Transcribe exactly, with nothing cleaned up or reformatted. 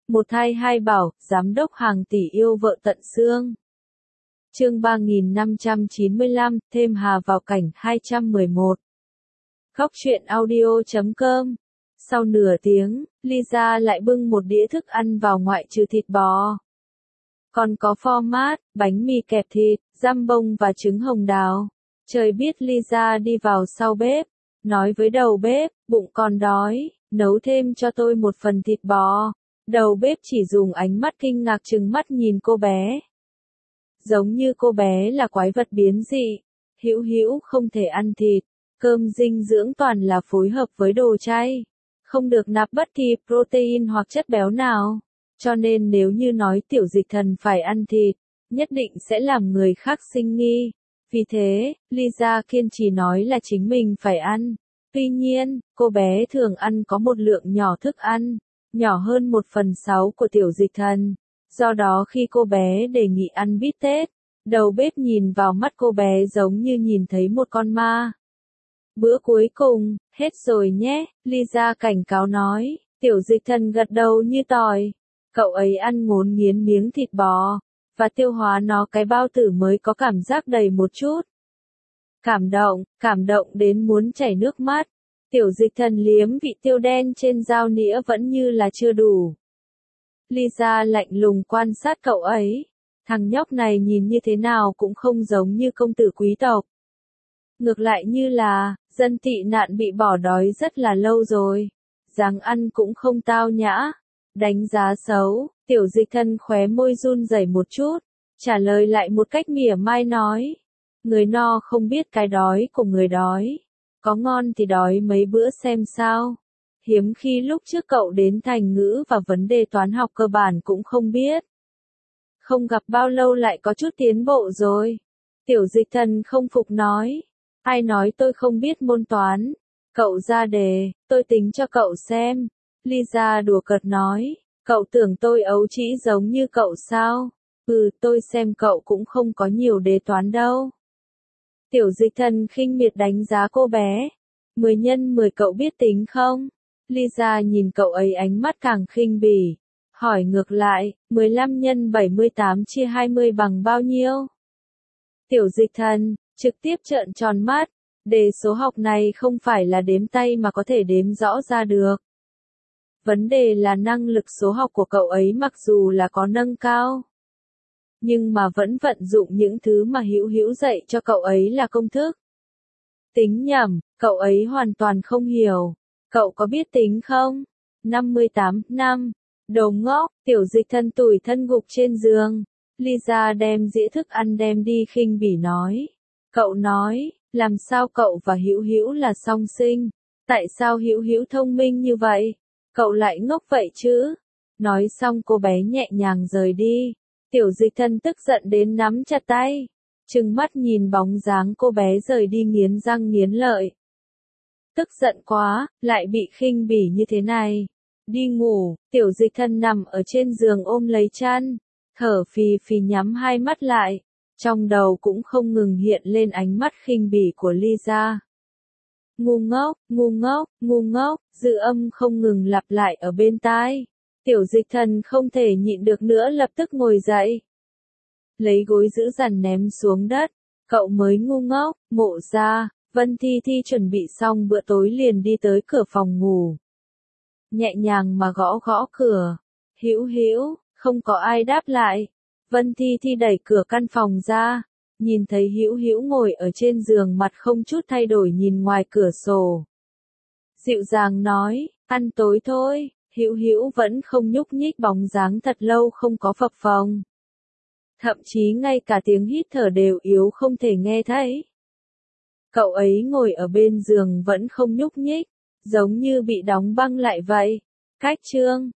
Một thai hai bảo, giám đốc hàng tỷ yêu vợ tận xương. Chương ba nghìn năm trăm chín mươi lăm, thêm Hà vào cảnh hai trăm mười một. Góc truyện audio chấm com. Sau nửa tiếng, Lisa lại bưng một đĩa thức ăn vào ngoại trừ thịt bò. Còn có phô mát, bánh mì kẹp thịt, giam bông và trứng hồng đào. Trời biết Lisa đi vào sau bếp, nói với đầu bếp, bụng còn đói, nấu thêm cho tôi một phần thịt bò. Đầu bếp chỉ dùng ánh mắt kinh ngạc trừng mắt nhìn cô bé. Giống như cô bé là quái vật biến dị. Hữu Hữu không thể ăn thịt, cơm dinh dưỡng toàn là phối hợp với đồ chay. Không được nạp bất kỳ protein hoặc chất béo nào. Cho nên nếu như nói tiểu dịch thần phải ăn thịt, nhất định sẽ làm người khác sinh nghi. Vì thế, Lisa kiên trì nói là chính mình phải ăn. Tuy nhiên, cô bé thường ăn có một lượng nhỏ thức ăn, nhỏ hơn một phần sáu của tiểu dịch thần. Do đó khi cô bé đề nghị ăn bít tết, đầu bếp nhìn vào mắt cô bé giống như nhìn thấy một con ma. Bữa cuối cùng, hết rồi nhé, Lisa cảnh cáo nói, tiểu dịch thần gật đầu như tỏi. Cậu ấy ăn ngốn nghiến miếng thịt bò, và tiêu hóa nó cái bao tử mới có cảm giác đầy một chút. Cảm động, cảm động đến muốn chảy nước mắt. Tiểu dịch thần liếm vị tiêu đen trên dao nĩa vẫn như là chưa đủ. Lisa lạnh lùng quan sát cậu ấy. Thằng nhóc này nhìn như thế nào cũng không giống như công tử quý tộc. Ngược lại như là, dân tị nạn bị bỏ đói rất là lâu rồi. Dáng ăn cũng không tao nhã. Đánh giá xấu, tiểu dịch thần khóe môi run rẩy một chút. Trả lời lại một cách mỉa mai nói. Người no không biết cái đói của người đói. Có ngon thì đói mấy bữa xem sao. Hiếm khi lúc trước cậu đến thành ngữ và vấn đề toán học cơ bản cũng không biết. Không gặp bao lâu lại có chút tiến bộ rồi. Tiểu dịch thần không phục nói. Ai nói tôi không biết môn toán. Cậu ra đề, tôi tính cho cậu xem. Lisa đùa cợt nói. Cậu tưởng tôi ấu trĩ giống như cậu sao? Ừ, tôi xem cậu cũng không có nhiều đề toán đâu. Tiểu dịch thần khinh miệt đánh giá cô bé. Mười nhân mười cậu biết tính không? Lisa nhìn cậu ấy ánh mắt càng khinh bỉ. Hỏi ngược lại, mười lăm nhân bảy mươi tám chia hai mươi bằng bao nhiêu? Tiểu dịch thần, trực tiếp trợn tròn mắt. Đề số học này không phải là đếm tay mà có thể đếm rõ ra được. Vấn đề là năng lực số học của cậu ấy mặc dù là có nâng cao. Nhưng mà vẫn vận dụng những thứ mà Hữu Hữu dạy cho cậu ấy là công thức. Tính nhầm, cậu ấy hoàn toàn không hiểu. Cậu có biết tính không? năm mươi tám, năm. Đồ ngốc, tiểu dịch thân tủi thân gục trên giường. Lisa đem dĩa thức ăn đem đi khinh bỉ nói. Cậu nói, làm sao cậu và Hữu Hữu là song sinh? Tại sao Hữu Hữu thông minh như vậy? Cậu lại ngốc vậy chứ? Nói xong cô bé nhẹ nhàng rời đi. Tiểu dịch thân tức giận đến nắm chặt tay. Trừng mắt nhìn bóng dáng cô bé rời đi nghiến răng nghiến lợi. Tức giận quá, lại bị khinh bỉ như thế này. Đi ngủ, tiểu dịch thân nằm ở trên giường ôm lấy chăn. Thở phì phì nhắm hai mắt lại. Trong đầu cũng không ngừng hiện lên ánh mắt khinh bỉ của Lisa. Ngu ngốc, ngu ngốc, ngu ngốc, dư âm không ngừng lặp lại ở bên tai. Tiểu dịch thần không thể nhịn được nữa lập tức ngồi dậy. Lấy gối giữ dằn ném xuống đất. Cậu mới ngu ngốc, Mộ ra, Vân Thi Thi chuẩn bị xong bữa tối liền đi tới cửa phòng ngủ. Nhẹ nhàng mà gõ gõ cửa. Hữu Hữu, không có ai đáp lại. Vân Thi Thi đẩy cửa căn phòng ra. Nhìn thấy Hữu Hữu ngồi ở trên giường mặt không chút thay đổi nhìn ngoài cửa sổ. Dịu dàng nói, ăn tối thôi. Hữu Hữu vẫn không nhúc nhích bóng dáng thật lâu không có phập phồng. Thậm chí ngay cả tiếng hít thở đều yếu không thể nghe thấy. Cậu ấy ngồi ở bên giường vẫn không nhúc nhích, giống như bị đóng băng lại vậy. Cách chương